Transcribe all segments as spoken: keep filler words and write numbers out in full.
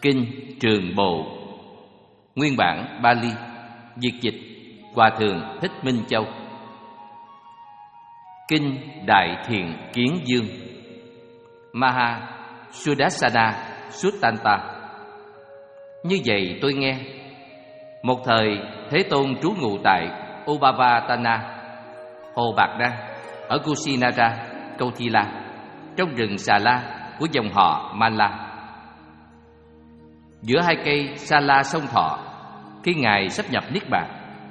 Kinh Trường Bộ, nguyên bản Bali, dịch dịch Hòa thượng Thích Minh Châu. Kinh Đại Thiện Kiến Dương, Maha Sudassana Suttanta. Như vậy tôi nghe, một thời Thế Tôn trú ngụ tại Upavatana, Hồ Bạc Đăng, ở Kusinara, Kauthila, trong rừng Xà La của dòng họ Mala, giữa hai cây Sa La sông Thọ, khi Ngài sắp nhập Niết Bàn.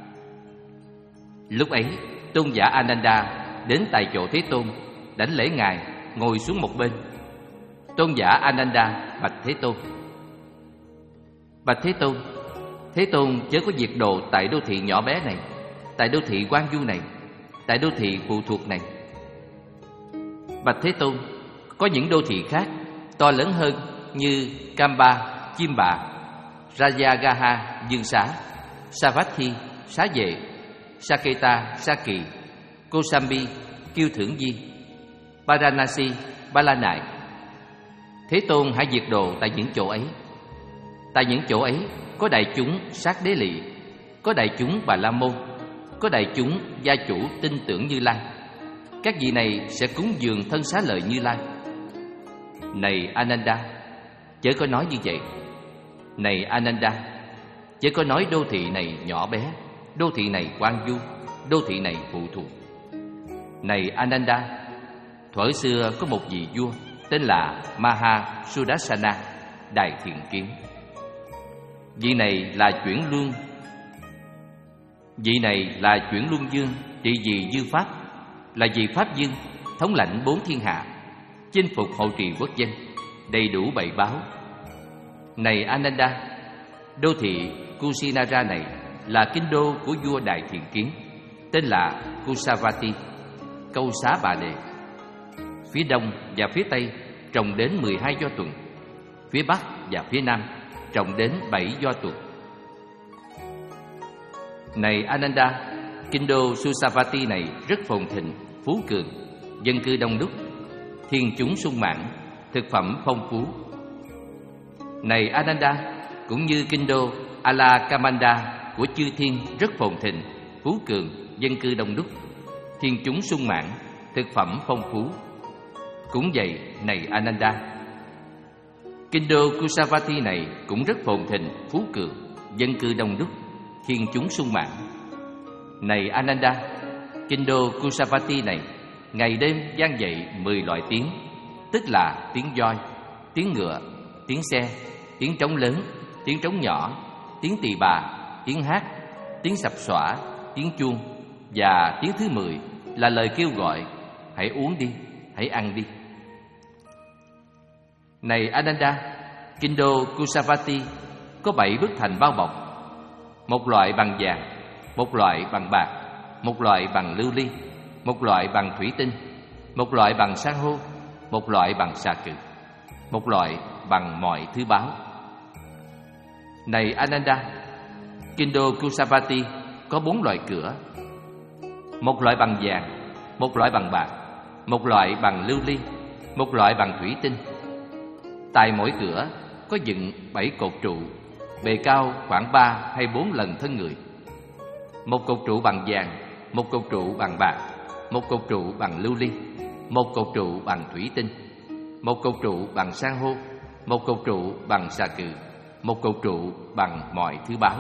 Lúc ấy, tôn giả Ananda đến tại chỗ Thế Tôn, đảnh lễ Ngài, ngồi xuống một bên. Tôn giả Ananda bạch Thế Tôn: Bạch Thế Tôn, Thế Tôn chớ có diệt độ tại đô thị nhỏ bé này, tại đô thị Quan Du này, tại đô thị phụ thuộc này. Bạch Thế Tôn, có những đô thị khác to lớn hơn như Kamba, Chim Bạ, Rajagaha, Dương Xá, Savatthi, Xá Vệ, Saketa, Sa Kỳ, Kosambi, Kiêu Thưởng Di, Varanasi, Ba La Nại. Thế Tôn hãy diệt độ tại những chỗ ấy. Tại những chỗ ấy có đại chúng Sát Đế Lị, có đại chúng Bà La Môn, có đại chúng gia chủ tin tưởng Như Lai. Các vị này sẽ cúng dường thân xá lợi Như Lai. Này Ananda, chớ có nói như vậy. Này Ananda, chớ có nói đô thị này nhỏ bé, đô thị này Quan Du, đô thị này phụ thuộc. Này Ananda, thuở xưa có một vị vua tên là Maha Sudassana, Đại Thiện Kiến. Vị này là chuyển luân Vị này là chuyển luân dương, trị vì dư pháp, là vị pháp dương, thống lãnh bốn thiên hạ, chinh phục hộ trì quốc dân, đầy đủ bảy báo. Này Ananda, đô thị Kusinara này là kinh đô của vua Đại Thiện Kiến, tên là Kusavati, Câu Xá Bà Đề. Phía đông và phía tây trồng đến mười hai do tuần, phía bắc và phía nam trồng đến bảy do tuần. Này Ananda, kinh đô Susavati này rất phồn thịnh, phú cường, dân cư đông đúc, thiên chúng sung mãn, thực phẩm phong phú. Này Ananda, cũng như kinh đô Alakamanda của chư thiên rất phồn thịnh, phú cường, dân cư đông đúc, thiên chúng sung mãn, thực phẩm phong phú. Cũng vậy, này Ananda, kinh đô Kusavati này cũng rất phồn thịnh, phú cường, dân cư đông đúc, thiên chúng sung mãn. Này Ananda, kinh đô Kusavati này ngày đêm vang dậy mười loại tiếng, tức là tiếng voi, tiếng ngựa, tiếng xe, tiếng trống lớn, tiếng trống nhỏ, tiếng tỳ bà, tiếng hát, tiếng sập xõa, tiếng chuông, và tiếng thứ mười là lời kêu gọi: hãy uống đi, hãy ăn đi. Này Ananda, kinh đô Kusavati có bảy bức thành bao bọc, một loại bằng vàng, một loại bằng bạc, một loại bằng lưu ly, một loại bằng thủy tinh, một loại bằng san hô, một loại bằng xà cừ, một loại bằng mọi thứ báo. Này Ananda, kinh đô Kusavati có bốn loại cửa, một loại bằng vàng, một loại bằng bạc, một loại bằng lưu ly, một loại bằng thủy tinh. Tại mỗi cửa có dựng bảy cột trụ, bề cao khoảng ba hay bốn lần thân người. Một cột trụ bằng vàng, một cột trụ bằng bạc, một cột trụ bằng lưu ly, một cột trụ bằng thủy tinh, một cột trụ bằng san hô, một cột trụ bằng xà cừ, một cột trụ bằng mọi thứ báo.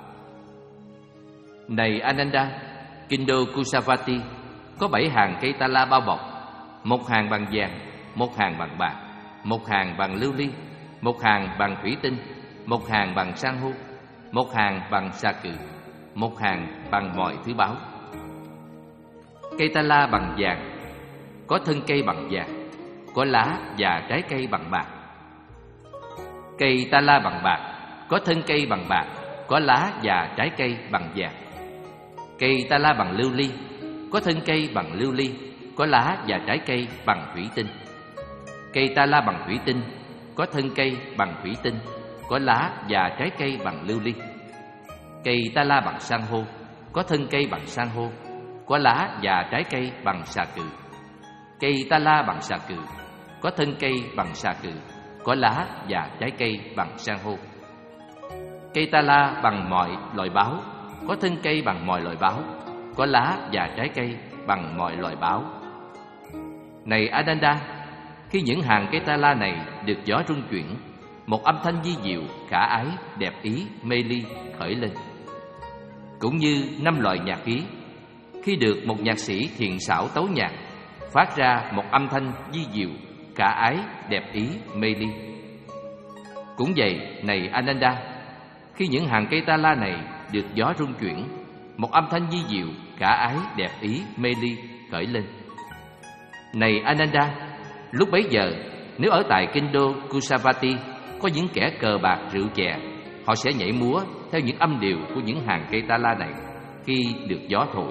Này Ananda, kinh đô Kusavati có bảy hàng cây ta la bao bọc, một hàng bằng vàng, một hàng bằng bạc, một hàng bằng lưu ly, một hàng bằng thủy tinh, một hàng bằng san hô, một hàng bằng xà cừ, một hàng bằng mọi thứ báo. Cây ta la bằng vàng có thân cây bằng vàng, có lá và trái cây bằng bạc. Cây ta la bằng bạc có thân cây bằng bạc, có lá và trái cây bằng vàng. Cây ta la bằng lưu ly có thân cây bằng lưu ly, có lá và trái cây bằng thủy tinh. Cây ta la bằng thủy tinh có thân cây bằng thủy tinh, có lá và trái cây bằng lưu ly. Cây ta la bằng san hô có thân cây bằng san hô, có lá và trái cây bằng xà cừ. Cây ta la bằng xà cừ có thân cây bằng xà cừ, có lá và trái cây bằng san hô. Cây ta la bằng mọi loại báo, có thân cây bằng mọi loại báo, có lá và trái cây bằng mọi loại báo. Này Ananda, khi những hàng cây ta la này được gió rung chuyển, một âm thanh vi diệu, khả ái, đẹp ý, mê ly khởi lên. Cũng như năm loại nhạc khí, khi được một nhạc sĩ thiền xảo tấu nhạc, phát ra một âm thanh vi diệu, khả ái, đẹp ý, mê ly. Cũng vậy, này Ananda, khi những hàng cây ta la này được gió rung chuyển, một âm thanh vi diệu, khả ái, đẹp ý, mê ly khởi lên. Này Ananda, lúc bấy giờ, nếu ở tại kinh đô Kusavati có những kẻ cờ bạc rượu chè, họ sẽ nhảy múa theo những âm điệu của những hàng cây ta la này khi được gió thổi.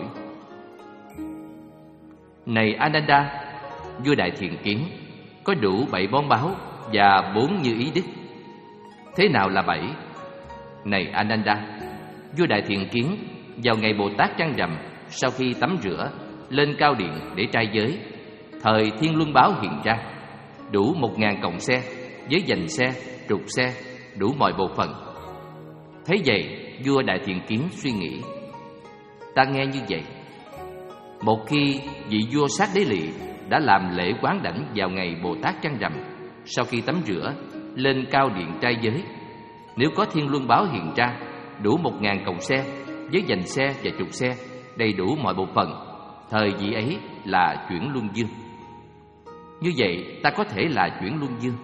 Này Ananda, vua Đại Thiện Kiến, có đủ bảy bón báo và bốn như ý đức. Thế nào là bảy? Này Ananda, vua Đại Thiện Kiến vào ngày Bồ Tát trăng rằm, sau khi tắm rửa, lên cao điện để trai giới, thời Thiên Luân Báo hiện ra, đủ một ngàn cọng xe, với dành xe, trục xe, đủ mọi bộ phận. Thấy vậy, vua Đại Thiện Kiến suy nghĩ: ta nghe như vậy, một khi vị vua Sát Đế Lị đã làm lễ quán đảnh vào ngày Bồ Tát trăng rằm, sau khi tắm rửa, lên cao điện trai giới, nếu có Thiên Luân Báo hiện ra, đủ một ngàn còng xe, với dành xe và trục xe, đầy đủ mọi bộ phận, thời vị ấy là chuyển luân dương. Như vậy, ta có thể là chuyển luân dương.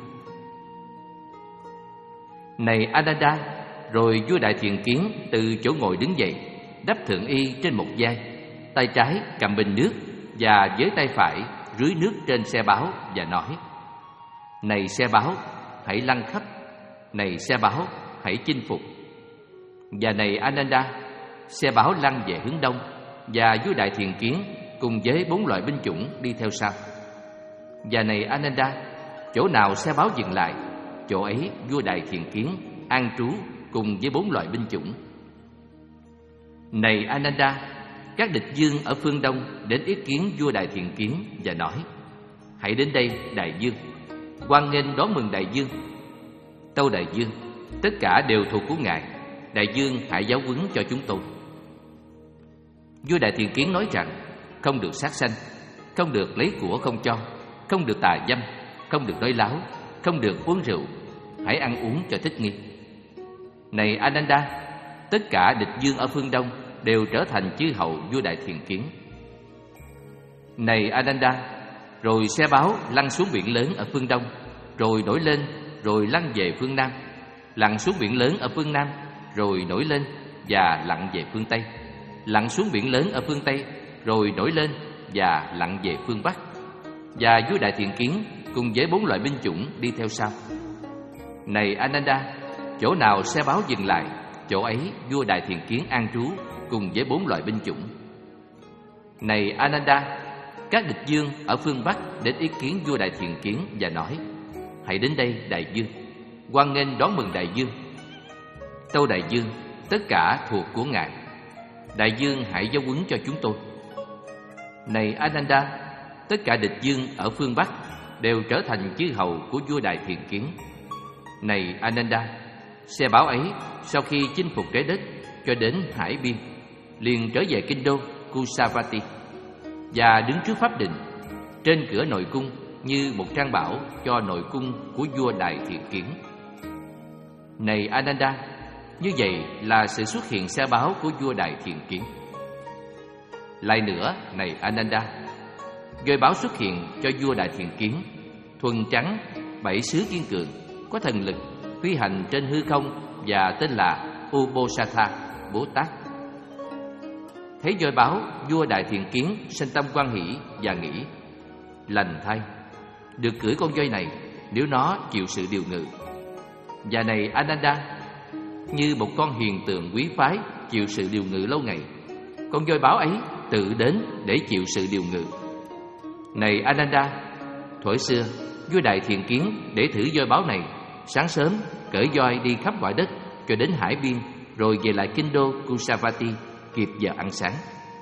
Này Ananda, rồi vua Đại Thiện Kiến từ chỗ ngồi đứng dậy, đắp thượng y trên một vai, tay trái cầm bình nước và với tay phải rưới nước trên xe báo và nói: này xe báo, hãy lăn khắp. Này xe báo, hãy chinh phục. Và này Ananda, xe báo lăn về hướng đông, và vua Đại Thiện Kiến cùng với bốn loại binh chủng đi theo sau. Và này Ananda, chỗ nào xe báo dừng lại, chỗ ấy vua Đại Thiện Kiến an trú cùng với bốn loại binh chủng. Này Ananda, các địch dương ở phương đông đến ý kiến vua Đại Thiện Kiến và nói: hãy đến đây đại dương, hoan nghênh đón mừng đại dương. Tâu đại dương, tất cả đều thuộc của ngài, đại dương hãy giáo huấn cho chúng tôi. Vua Đại Thiện Kiến nói rằng: không được sát sanh, không được lấy của không cho, không được tà dâm, không được nói láo, không được uống rượu, hãy ăn uống cho thích nghi. Này Ananda, tất cả địch dương ở phương đông đều trở thành chư hầu vua Đại Thiện Kiến. Này Ananda, rồi xe báo lăn xuống biển lớn ở phương đông, rồi nổi lên, rồi lăn về phương nam, lặn xuống biển lớn ở phương nam, rồi nổi lên và lặn về phương tây, lặn xuống biển lớn ở phương tây, rồi nổi lên và lặn về phương bắc. Và vua Đại Thiện Kiến cùng với bốn loại binh chủng đi theo sau. Này Ananda, chỗ nào xe báo dừng lại, chỗ ấy vua Đại Thiện Kiến an trú cùng với bốn loại binh chủng. Này Ananda, các địch dương ở phương bắc đến ý kiến vua Đại Thiện Kiến và nói: hãy đến đây đại dương, hoan nghênh đón mừng đại dương. Tâu đại dương, tất cả thuộc của ngài, đại dương hãy giáo huấn cho chúng tôi. Này Ananda, tất cả địch dương ở phương bắc đều trở thành chư hầu của vua Đại Thiện Kiến. Này Ananda, xe báo ấy sau khi chinh phục trái đất cho đến hải biên, liền trở về kinh đô Kusavati và đứng trước pháp đình trên cửa nội cung như một trang bảo cho nội cung của vua Đại Thiện Kiến. Này Ananda, như vậy là sự xuất hiện xe báo của vua Đại Thiện Kiến. Lại nữa, này Ananda, voi báo xuất hiện cho vua Đại Thiện Kiến, thuần trắng, bảy xứ kiên cường, có thần lực, phi hành trên hư không và tên là Ubosatha Bồ Tát. Thấy voi báo, vua Đại Thiện Kiến sinh tâm hoan hỷ và nghĩ: lành thay, được cưỡi con voi này nếu nó chịu sự điều ngự. Và này Ananda, như một con hiền tượng quý phái chịu sự điều ngự lâu ngày, con voi báo ấy tự đến để chịu sự điều ngự. Này Ananda, thuở xưa vua Đại Thiện Kiến để thử voi báo này, sáng sớm cởi voi đi khắp ngoài đất cho đến hải biên, rồi về lại kinh đô Kusavati kịp giờ ăn sáng.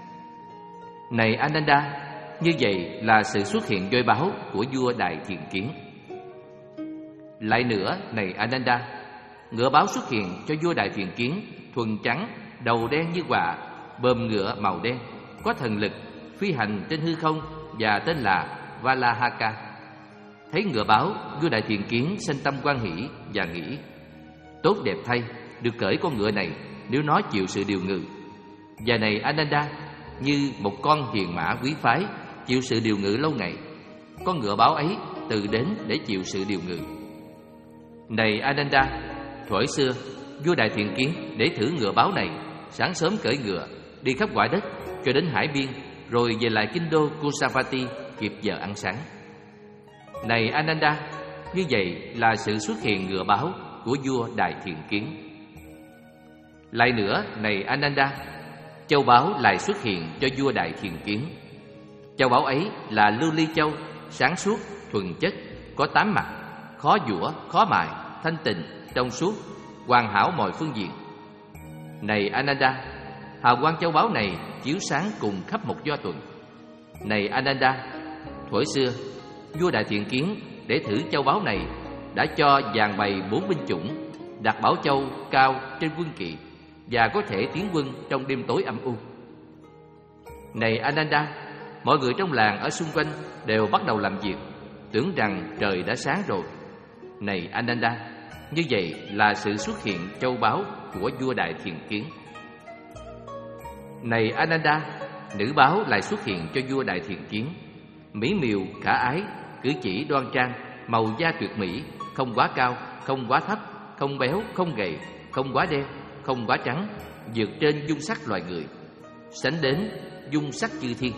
Này Ananda, như vậy là sự xuất hiện voi báo của vua Đại Thiện Kiến. Lại nữa này Ananda, ngựa báo xuất hiện cho vua Đại Thiện Kiến, thuần trắng, đầu đen như quạ, bờm ngựa màu đen, có thần lực, phi hành trên hư không và tên là Valahaka. Thấy ngựa báo, vua Đại Thiện Kiến sanh tâm hoan hỷ và nghĩ: tốt đẹp thay, được cởi con ngựa này nếu nó chịu sự điều ngự. Và này Ananda, như một con hiền mã quý phái chịu sự điều ngự lâu ngày, con ngựa báo ấy từ đến để chịu sự điều ngự. Này Ananda, thuở xưa vua Đại Thiện Kiến để thử ngựa báo này, sáng sớm cởi ngựa đi khắp quả đất cho đến hải biên, rồi về lại kinh đô Kusavati kịp giờ ăn sáng. Này Ananda, như vậy là sự xuất hiện ngựa báo của vua Đại Thiện Kiến. Lại nữa này Ananda, châu báu lại xuất hiện cho vua Đại Thiện Kiến. Châu báu ấy là lưu ly châu, sáng suốt, thuần chất, có tám mặt, khó giũa, khó mài, thanh tịnh, trong suốt, hoàn hảo mọi phương diện. Này Ananda, hào quang châu báu này chiếu sáng cùng khắp một do tuần. Này Ananda, thuở xưa vua Đại Thiện Kiến để thử châu báu này đã cho dàn bày bốn binh chủng, đặt bảo châu cao trên quân kỵ và có thể tiến quân trong đêm tối âm u. Này Ananda, mọi người trong làng ở xung quanh đều bắt đầu làm việc, tưởng rằng trời đã sáng rồi. Này Ananda, như vậy là sự xuất hiện châu báu của vua Đại Thiện Kiến. Này Ananda, nữ báo lại xuất hiện cho vua Đại Thiện Kiến, mỹ miều khả ái, cử chỉ đoan trang, màu da tuyệt mỹ, không quá cao, không quá thấp, không béo, không gầy, không quá đen, không quá trắng, vượt trên dung sắc loài người, sánh đến dung sắc chư thiên.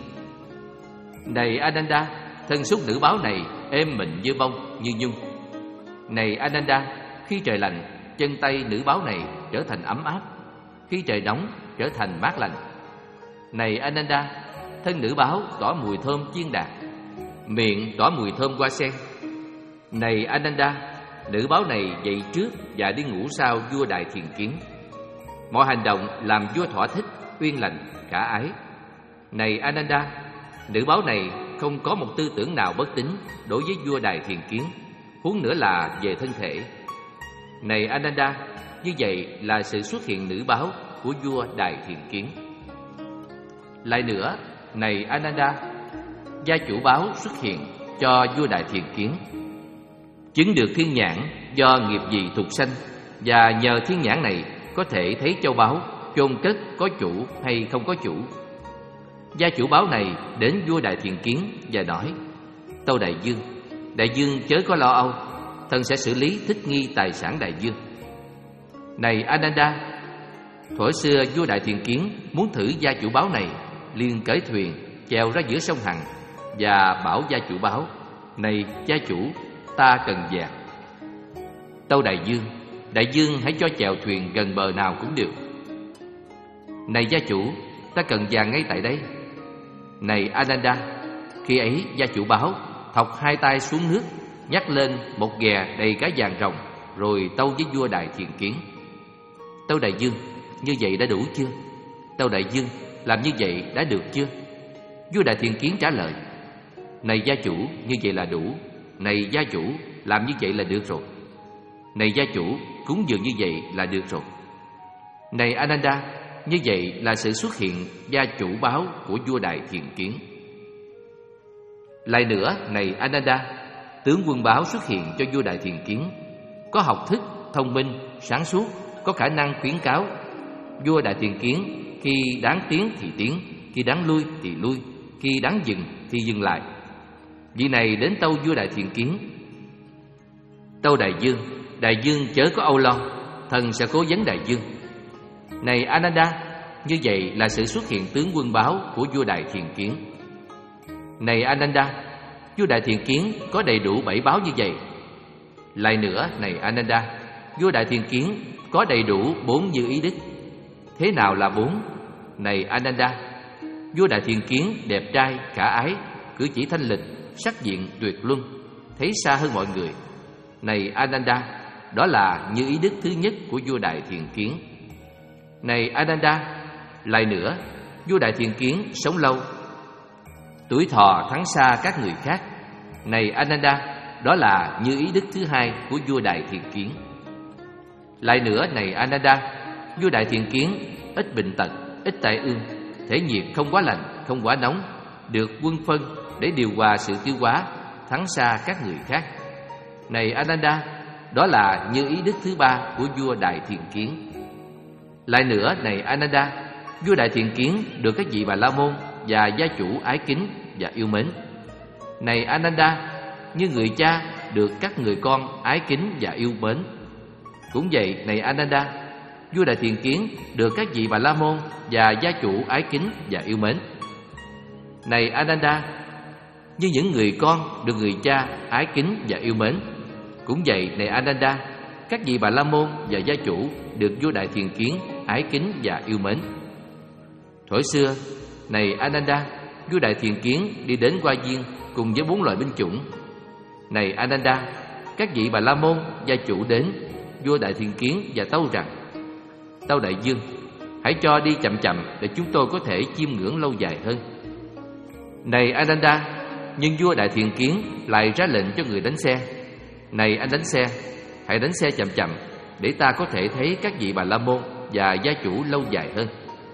Này Ananda, thân xúc nữ báo này êm mịn như bông, như nhung. Này Ananda, khi trời lạnh, chân tay nữ báo này trở thành ấm áp, khi trời nóng trở thành mát lành. Này Ananda, thân nữ báo tỏa mùi thơm chiên đạt, miệng tỏa mùi thơm hoa sen. Này Ananda, nữ báo này dậy trước và đi ngủ sau vua Đại Thiện Kiến. Mọi hành động làm vua thỏa thích, uyên lành, khả ái. Này Ananda, nữ báo này không có một tư tưởng nào bất tín đối với vua Đại Thiện Kiến, huống nữa là về thân thể. Này Ananda, như vậy là sự xuất hiện nữ báo của vua Đại Thiện Kiến. Lại nữa, này Ananda, gia chủ báo xuất hiện cho vua Đại Thiện Kiến, chứng được thiên nhãn do nghiệp gì thuộc sanh, và nhờ thiên nhãn này có thể thấy châu báu chôn cất có chủ hay không có chủ. Gia chủ báo này đến vua Đại Thiện Kiến và nói: tâu đại vương, đại vương chớ có lo âu, thần sẽ xử lý thích nghi tài sản đại vương. Này Ananda, thuở xưa vua Đại Thiện Kiến muốn thử gia chủ báo này, liền cởi thuyền chèo ra giữa sông Hằng và bảo gia chủ báo: này gia chủ, ta cần vàng. Tâu đại vương, đại vương hãy cho chèo thuyền gần bờ nào cũng được. Này gia chủ, ta cần vàng ngay tại đây. Này Ananda, khi ấy gia chủ báo thọc hai tay xuống nước, nhắc lên một ghè đầy cá vàng ròng, rồi tâu với vua Đại Thiện Kiến: tâu đại vương, như vậy đã đủ chưa? Tâu đại vương, làm như vậy đã được chưa? Vua Đại Thiện Kiến trả lời: này gia chủ, như vậy là đủ. Này gia chủ, làm như vậy là được rồi. Này gia chủ, cúng dường như vậy là được rồi. Này Ananda, như vậy là sự xuất hiện gia chủ báo của vua Đại Thiện Kiến. Lại nữa, này Ananda, tướng quân báo xuất hiện cho vua Đại Thiện Kiến, có học thức, thông minh, sáng suốt, có khả năng khuyến cáo. Vua Đại Thiện Kiến khi đáng tiến thì tiến, khi đáng lui thì lui, khi đáng dừng thì dừng lại. Vị này đến tâu vua Đại Thiện Kiến: tâu đại vương, đại vương chớ có âu lo, thần sẽ cố vấn đại vương. Này Ananda, như vậy là sự xuất hiện tướng quân báo của vua Đại Thiện Kiến. Này Ananda, vua Đại Thiện Kiến có đầy đủ bảy báo như vậy. Lại nữa, này Ananda, vua Đại Thiện Kiến có đầy đủ bốn như ý đức. Thế nào là bốn? Này Ananda, vua Đại Thiện Kiến đẹp trai, khả ái, cử chỉ thanh lịch, sắc diện tuyệt luân, thấy xa hơn mọi người. Này Ananda, đó là như ý đức thứ nhất của vua Đại Thiện Kiến. Này Ananda, lại nữa, vua Đại Thiện Kiến sống lâu, tuổi thọ thắng xa các người khác. Này Ananda, đó là như ý đức thứ hai của vua Đại Thiện Kiến. Lại nữa này Ananda, vua Đại Thiện Kiến ít bệnh tật, ít tai ương, thể nhiệt không quá lạnh, không quá nóng, được quân phân để điều hòa sự tiêu hóa, thắng xa các người khác. Này Ananda, đó là như ý đức thứ ba của vua Đại Thiện Kiến. Lại nữa này Ananda, vua Đại Thiện Kiến được các vị Bà La Môn và gia chủ ái kính và yêu mến. Này Ananda, như người cha được các người con ái kính và yêu mến. Cũng vậy này Ananda, vua Đại Thiện Kiến được các vị Bà La Môn và gia chủ ái kính và yêu mến. Này Ananda, như những người con được người cha ái kính và yêu mến. Cũng vậy này Ananda, các vị Bà La Môn và gia chủ được vua Đại Thiện Kiến ái kính và yêu mến. Thuở xưa, này Ananda, vua Đại Thiện Kiến đi đến Hoa Viên cùng với bốn loại binh chủng. Này Ananda, các vị Bà La Môn gia chủ đến, vua Đại Thiện Kiến và tâu rằng: Tâu đại vương, hãy cho đi chậm chậm để chúng tôi có thể chiêm ngưỡng lâu dài hơn. Này Ananda, nhưng vua Đại Thiện Kiến lại ra lệnh cho người đánh xe: Này anh đánh xe, hãy đánh xe chậm chậm để ta có thể thấy các vị Bà La Môn và gia chủ lâu dài hơn.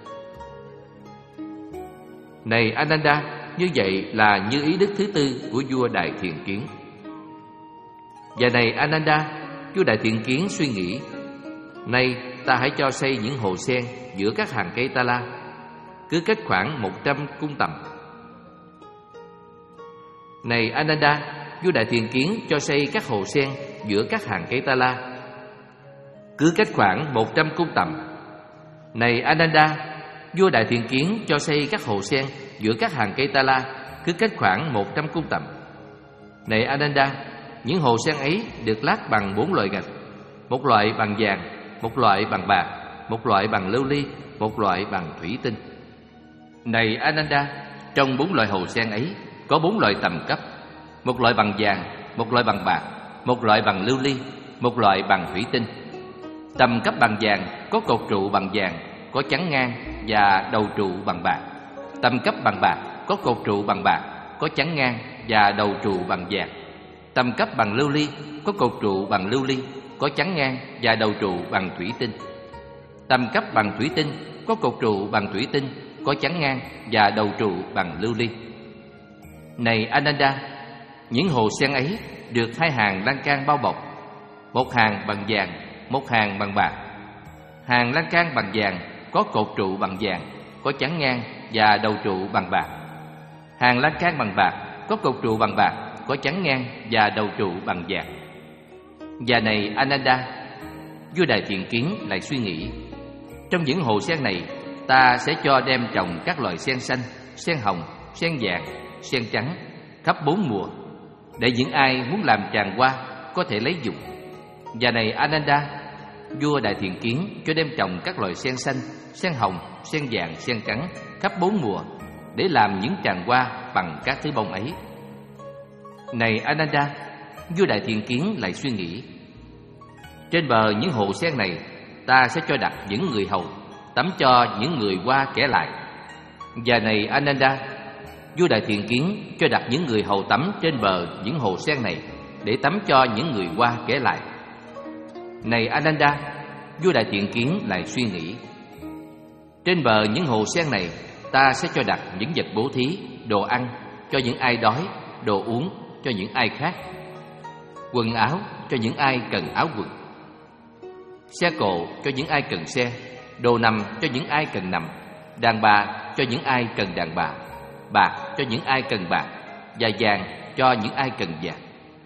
Này Ananda, như vậy là như ý đức thứ tư của vua Đại Thiện Kiến. Và này Ananda, vua Đại Thiện Kiến suy nghĩ: Nay ta hãy cho xây những hồ sen giữa các hàng cây ta la, cứ cách khoảng một trăm cung tầm. Này Ananda, vua Đại Thiện Kiến cho xây các hồ sen giữa các hàng cây ta la, cứ cách khoảng một trăm cung tầm. Này Ananda, vua Đại Thiện Kiến cho xây các hồ sen giữa các hàng cây ta la, cứ cách khoảng một trăm cung tầm. Này Ananda, những hồ sen ấy được lát bằng bốn loại gạch: một loại bằng vàng, một loại bằng bạc, một loại bằng lưu ly, một loại bằng thủy tinh. Này Ananda, trong bốn loại hồ sen ấy có bốn loại tầm cấp: một loại bằng vàng, một loại bằng bạc, một loại bằng lưu ly, một loại bằng thủy tinh. Tầm cấp bằng vàng có cột trụ bằng vàng, có chắn ngang và đầu trụ bằng bạc. Tầm cấp bằng bạc có cột trụ bằng bạc, có chắn ngang và đầu trụ bằng vàng. Tầm cấp bằng lưu ly có cột trụ bằng lưu ly, có chắn ngang và đầu trụ bằng thủy tinh. Tầm cấp bằng thủy tinh có cột trụ bằng thủy tinh, có chắn ngang và đầu trụ bằng lưu ly. Này Ananda, những hồ sen ấy được hai hàng lan can bao bọc: một hàng bằng vàng, một hàng bằng bạc. Hàng lan can bằng vàng có cột trụ bằng vàng, có chắn ngang và đầu trụ bằng bạc. Hàng lan can bằng bạc có cột trụ bằng bạc, có chắn ngang và đầu trụ bằng vàng. Và này Ananda, vua Đại Thiện Kiến lại suy nghĩ: Trong những hồ sen này, ta sẽ cho đem trồng các loại sen xanh, sen hồng, sen vàng, sen trắng khắp bốn mùa, để những ai muốn làm tràng hoa có thể lấy dùng. Và này Ananda, vua Đại Thiện Kiến cho đem trồng các loại sen xanh, sen hồng, sen vàng, sen trắng khắp bốn mùa, để làm những tràng hoa bằng các thứ bông ấy. Này Ananda, vua Đại Thiện Kiến lại suy nghĩ: Trên bờ những hồ sen này, ta sẽ cho đặt những người hầu tắm cho những người qua kẻ lại. Và này Ananda, vua Đại Thiện Kiến cho đặt những người hầu tắm trên bờ những hồ sen này, để tắm cho những người qua kẻ lại. Này Ananda, vua Đại Thiện Kiến lại suy nghĩ: Trên bờ những hồ sen này, ta sẽ cho đặt những vật bố thí, đồ ăn cho những ai đói, đồ uống cho những ai khác, quần áo cho những ai cần áo quần, xe cộ cho những ai cần xe, đồ nằm cho những ai cần nằm, đàn bà cho những ai cần đàn bà, bạc cho những ai cần bạc, và vàng cho những ai cần vàng.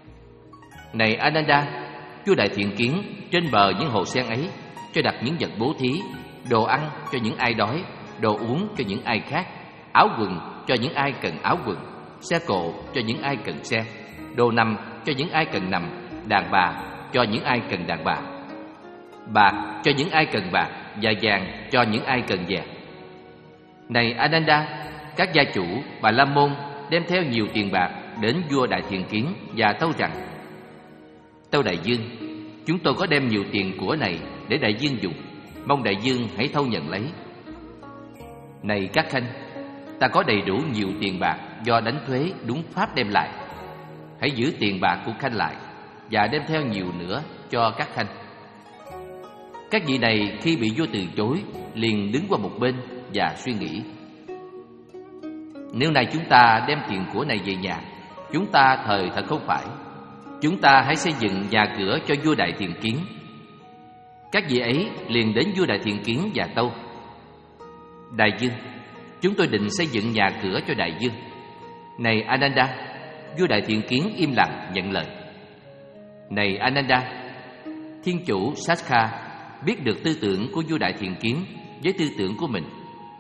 Này Ananda, vua Đại Thiện Kiến trên bờ những hồ sen ấy cho đặt những vật bố thí, đồ ăn cho những ai đói, đồ uống cho những ai khác, áo quần cho những ai cần áo quần, xe cộ cho những ai cần xe, đồ nằm cho những ai cần nằm, đàn bà cho những ai cần đàn bà, bạc cho những ai cần bạc, và vàng cho những ai cần vàng. Này Ananda, các gia chủ Bà La Môn đem theo nhiều tiền bạc đến vua Đại Thiện Kiến và tâu rằng: Tâu đại vương, chúng tôi có đem nhiều tiền của này để đại vương dùng, mong đại vương hãy thâu nhận lấy. Này các khanh, ta có đầy đủ nhiều tiền bạc do đánh thuế đúng pháp đem lại. hãy giữ tiền bạc của khanh lại và đem theo nhiều nữa cho các khanh. Các vị này khi bị vua từ chối liền đứng qua một bên và suy nghĩ: nếu nay chúng ta đem tiền của này về nhà, chúng ta thời thật không phải. Chúng ta hãy xây dựng nhà cửa cho vua Đại Thiện Kiến. Các vị ấy liền đến vua Đại Thiện Kiến và tâu: Đại vương, chúng tôi định xây dựng nhà cửa cho đại vương. Này Ananda, vua Đại Thiện Kiến im lặng nhận lời. Này Ananda, thiên chủ Sakha biết được tư tưởng của vua Đại Thiện Kiến với tư tưởng của mình,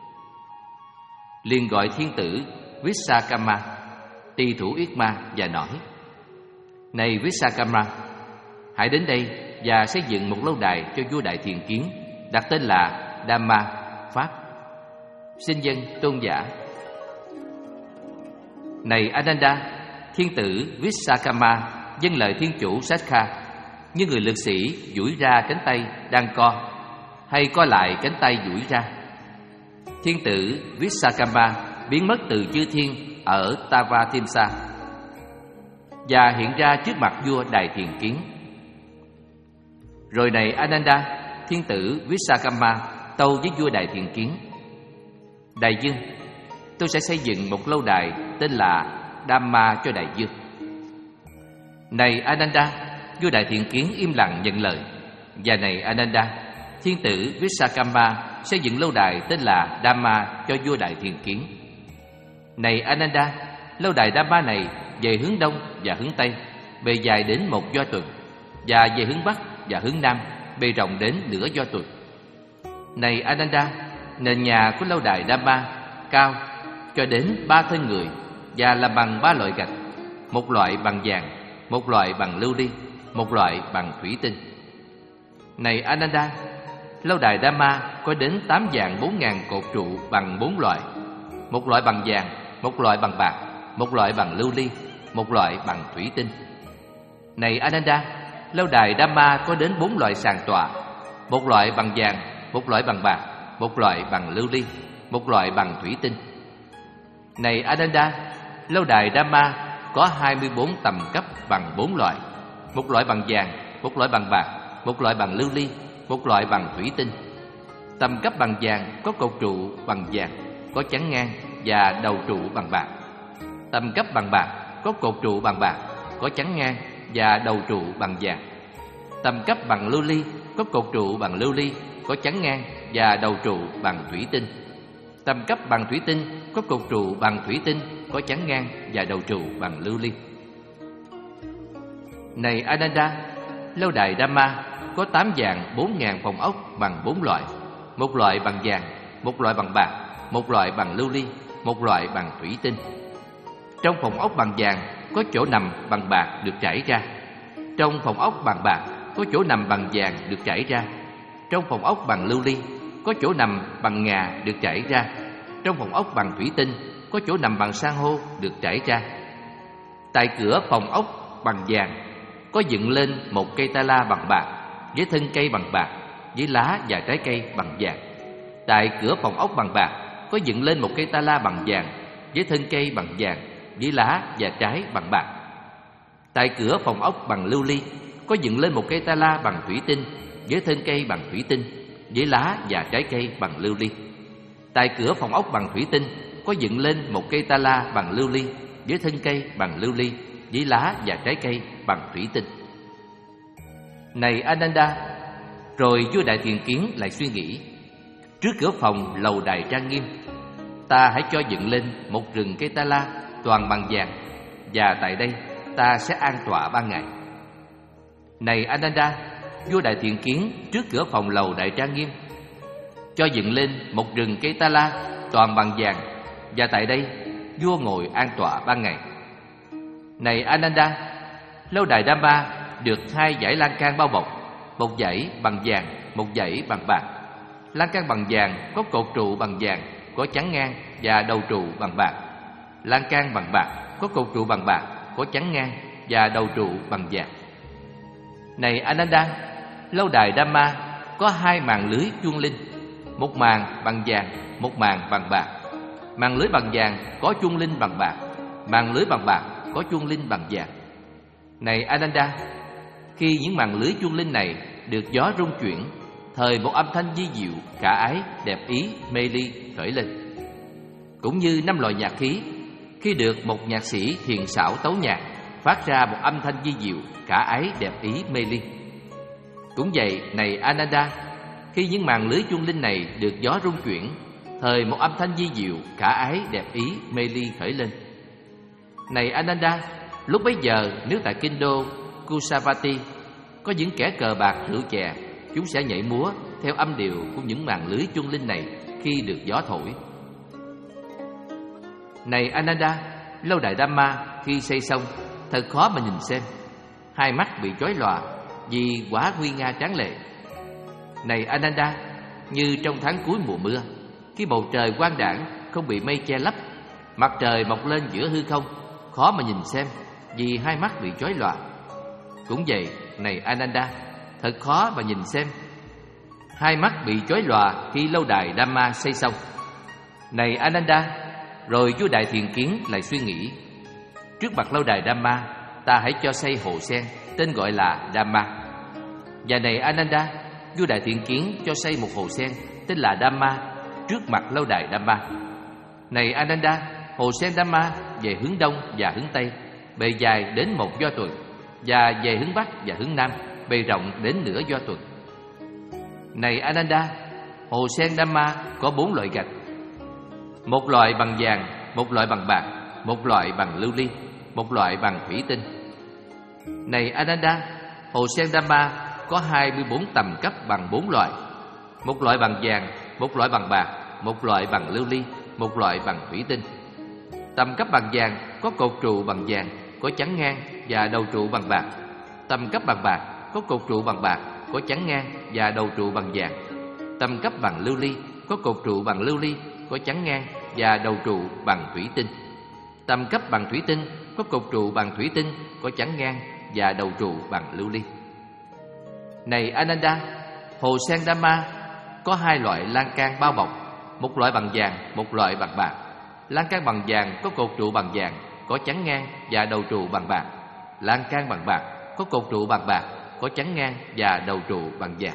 liền gọi thiên tử Vishakama, tỳ thủ Yết Ma và nói: Này Vishakama, hãy đến đây và xây dựng một lâu đài cho vua Đại Thiện Kiến, đặt tên là Dhamma, Pháp. Xin dân tôn giả. Này Ananda, thiên tử Vishakama vâng lời thiên chủ Sakha, như người lực sĩ duỗi ra cánh tay đang co, hay co lại cánh tay duỗi ra. Thiên tử Vishakama biến mất từ chư thiên ở Tavatimsa và hiện ra trước mặt vua Đại Thiện Kiến. Rồi này Ananda, thiên tử Vishakama tâu với vua Đại Thiện Kiến: Đại vương, tôi sẽ xây dựng một lâu đài tên là Dhamma cho đại vương. Này Ananda, vua Đại Thiện Kiến im lặng nhận lời. Và này Ananda, thiên tử Vishakama xây dựng lâu đài tên là Dhamma cho vua Đại Thiện Kiến. Này Ananda, lâu đài Dhamma này về hướng đông và hướng tây, bề dài đến một do tuần, và về hướng bắc và hướng nam, bề rộng đến nửa do tuần. Này Ananda, nền nhà của lâu đài Dhamma cao cho đến ba thân người và làm bằng ba loại gạch, một loại bằng vàng, một loại bằng lưu ly, một loại bằng thủy tinh. Này Ananda, lâu đài Dhamma có đến tám vạn bốn ngàn cột trụ bằng bốn loại, một loại bằng vàng, một loại bằng bạc, một loại bằng lưu ly, một loại bằng thủy tinh. Này Ananda, lâu đài Dhamma có đến bốn loại sàn tọa, một loại bằng vàng, một loại bằng bạc, một loại bằng lưu ly, một loại bằng thủy tinh. Này Ananda, lâu đài Dhamma có hai mươi bốn tầm cấp bằng bốn loại, một loại bằng vàng, một loại bằng bạc, một loại bằng lưu ly, một loại bằng thủy tinh. Tầm cấp bằng vàng có cột trụ bằng vàng, có chắn ngang và đầu trụ bằng bạc. Tầm cấp bằng bạc có cột trụ bằng bạc, có chắn ngang và đầu trụ bằng vàng. Tầm cấp bằng lưu ly có cột trụ bằng lưu ly, có chắn ngang và đầu trụ bằng thủy tinh. Tầm cấp bằng thủy tinh có cột trụ bằng thủy tinh, có chắn ngang và đầu trụ bằng lưu ly. Này Ananda, lâu đài Dhamma có tám vạn bốn ngàn phòng ốc bằng bốn loại, một loại bằng vàng, một loại bằng bạc, một loại bằng lưu ly, một loại bằng thủy tinh. Trong phòng ốc bằng vàng có chỗ nằm bằng bạc được trải ra. Trong phòng ốc bằng bạc có chỗ nằm bằng vàng được trải ra. Trong phòng ốc bằng lưu ly có chỗ nằm bằng ngà được trải ra. Trong phòng ốc bằng thủy tinh có chỗ nằm bằng san hô được trải ra. Tại cửa phòng ốc bằng vàng có dựng lên một cây ta la bằng bạc, với thân cây bằng bạc, với lá và trái cây bằng vàng. Tại cửa phòng ốc bằng bạc có dựng lên một cây ta la bằng vàng, với thân cây bằng vàng, với lá và trái bằng bạc. Tại cửa phòng ốc bằng lưu ly có dựng lên một cây ta la bằng thủy tinh, với thân cây bằng thủy tinh, với lá và trái cây bằng lưu ly. Tại cửa phòng ốc bằng thủy tinh có dựng lên một cây ta la bằng lưu ly, với thân cây bằng lưu ly, với lá và trái cây bằng thủy tinh. Này Ananda, rồi vua Đại Thiện Kiến lại suy nghĩ: trước cửa phòng lầu đài trang nghiêm, ta hãy cho dựng lên một rừng cây ta la toàn bằng vàng, và tại đây ta sẽ an tọa ban ngày. Này Ananda, vua Đại Thiện Kiến trước cửa phòng lầu đại trang nghiêm cho dựng lên một rừng cây ta la toàn bằng vàng, và tại đây vua ngồi an tọa ban ngày. Này Ananda, lâu đài Dhamma được hai dãy lan can bao bọc, một dãy bằng vàng, một dãy bằng bạc. Lan can bằng vàng có cột trụ bằng vàng, có chắn ngang và đầu trụ bằng bạc. Lan can bằng bạc có cột trụ bằng bạc, có chắn ngang và đầu trụ bằng vàng. Này Ananda, lâu đài Dhamma có hai màn lưới chuông linh, một màn bằng vàng, một màn bằng bạc. Màn lưới bằng vàng có chuông linh bằng bạc, màn lưới bằng bạc có chuông linh bằng vàng. Này Ananda, khi những màn lưới chuông linh này được gió rung chuyển, thời một âm thanh vi diệu, khả ái, đẹp ý, mê ly khởi lên. Cũng như năm loại nhạc khí, khi được một nhạc sĩ thiền xảo tấu nhạc, phát ra một âm thanh vi diệu, khả ái, đẹp ý, mê ly. Cũng vậy, này Ananda, khi những màn lưới chuông linh này được gió rung chuyển, thời một âm thanh vi diệu, khả ái, đẹp ý, mê ly khởi lên. Này Ananda, lúc bấy giờ nếu tại kinh đô Kusavati có những kẻ cờ bạc rượu chè, chúng sẽ nhảy múa theo âm điệu của những màn lưới chuông linh này khi được gió thổi. Này Ananda, lâu đài Dhamma khi xây xong thật khó mà nhìn xem, hai mắt bị chói lòa vì quá nguy nga tráng lệ. Này Ananda, như trong tháng cuối mùa mưa, khi bầu trời quang đãng không bị mây che lấp, mặt trời mọc lên giữa hư không, khó mà nhìn xem vì hai mắt bị chói lòa. Cũng vậy, này Ananda, thật khó mà nhìn xem, hai mắt bị chói lòa khi lâu đài Dhamma xây xong. Này Ananda, rồi vua Đại Thiện Kiến lại suy nghĩ, trước mặt lâu đài Dhamma, ta hãy cho xây hồ sen tên gọi là Dhamma. Và này Ananda, vua Đại Thiện Kiến cho xây một hồ sen tên là Dhamma trước mặt lâu đài Dhamma. Này Ananda, hồ sen Dhamma về hướng đông và hướng tây, bề dài đến một do tuần, và về hướng bắc và hướng nam, bề rộng đến nửa do tuần. Này Ananda, hồ sen Dhamma có bốn loại gạch: một loại bằng vàng, một loại bằng bạc, một loại bằng lưu ly, một loại bằng thủy tinh. Này Ananda, hồ sen Dhamma có hai mươi bốn tầm cấp bằng bốn loại: một loại bằng vàng, một loại bằng bạc, một loại bằng lưu ly, một loại bằng thủy tinh. Tầm cấp bằng vàng có cột trụ bằng vàng, có chắn ngang và đầu trụ bằng bạc. Tầm cấp bằng bạc có cột trụ bằng bạc, có chắn ngang và đầu trụ bằng vàng. Tầm cấp bằng lưu ly có cột trụ bằng lưu ly, có chắn ngang và đầu trụ bằng thủy tinh. Tầm cấp bằng thủy tinh có cột trụ bằng thủy tinh, có chắn ngang và đầu trụ bằng lưu ly. Này Ananda, hồ sen Dhamma có hai loại lan can bao bọc, một loại bằng vàng, một loại bằng bạc. Lan can bằng vàng có cột trụ bằng vàng, có chắn ngang và đầu trụ bằng bạc. Lan can bằng bạc có cột trụ bằng bạc, có chắn ngang và đầu trụ bằng vàng.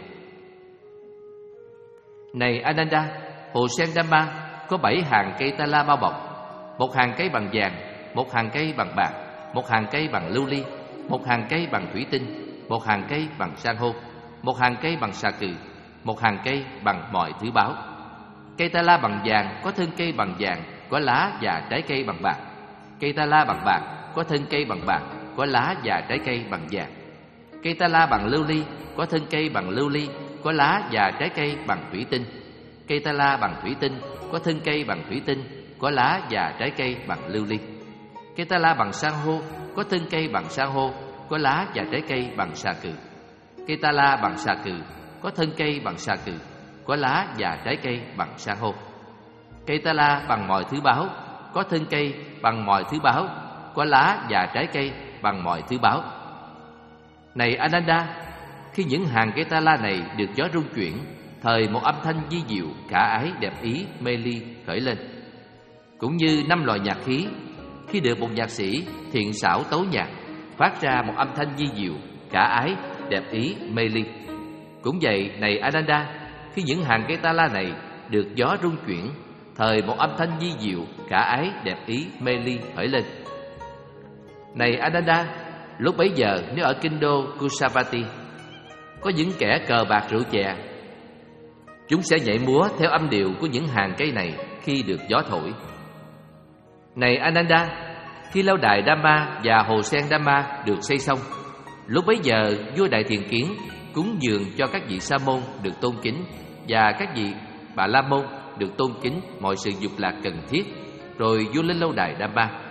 Này Ananda, hồ sen Dhamma có bảy hàng cây ta la bao bọc, một hàng cây bằng vàng, một hàng cây bằng bạc, một hàng cây bằng lưu ly, một hàng cây bằng thủy tinh, một hàng cây bằng san hô, một hàng cây bằng xà cừ, một hàng cây bằng mọi thứ báu. Cây ta la bằng vàng có thân cây bằng vàng, có lá và trái cây bằng bạc. Cây ta la bằng bạc có thân cây bằng bạc, có lá và trái cây bằng vàng. Cây ta la bằng lưu ly có thân cây bằng lưu ly, có lá và trái cây bằng thủy tinh. Cây ta la bằng thủy tinh có thân cây bằng thủy tinh, có lá và trái cây bằng lưu ly. Cây ta la bằng san hô có thân cây bằng san hô, có lá và trái cây bằng xà cừ. Cây ta la bằng xà cừ có thân cây bằng xà cừ, có lá và trái cây bằng san hô. Cây ta la bằng mọi thứ báu có thân cây bằng mọi thứ báu, có lá và trái cây bằng mọi thứ báu. Này Ananda, khi những hàng cây ta la này được gió rung chuyển, thời một âm thanh vi diệu, khả ái, đẹp ý, mê ly khởi lên. Cũng như năm loại nhạc khí, khi được một nhạc sĩ thiện xảo tấu nhạc, phát ra một âm thanh vi diệu, khả ái, đẹp ý, mê ly. Cũng vậy, này Ananda, khi những hàng cây ta la này được gió rung chuyển, thời một âm thanh vi diệu, khả ái, đẹp ý, mê ly khởi lên. Này Ananda, lúc bấy giờ nếu ở kinh đô Kusavati có những kẻ cờ bạc rượu chè, chúng sẽ nhảy múa theo âm điệu của những hàng cây này khi được gió thổi. Này Ananda, khi lâu đài Dhamma và hồ sen Dhamma được xây xong, lúc bấy giờ vua Đại Thiện Kiến cúng dường cho các vị sa môn được tôn kính và các vị bà la môn được tôn kính mọi sự dục lạc cần thiết, rồi vua lên lâu đài Dhamma.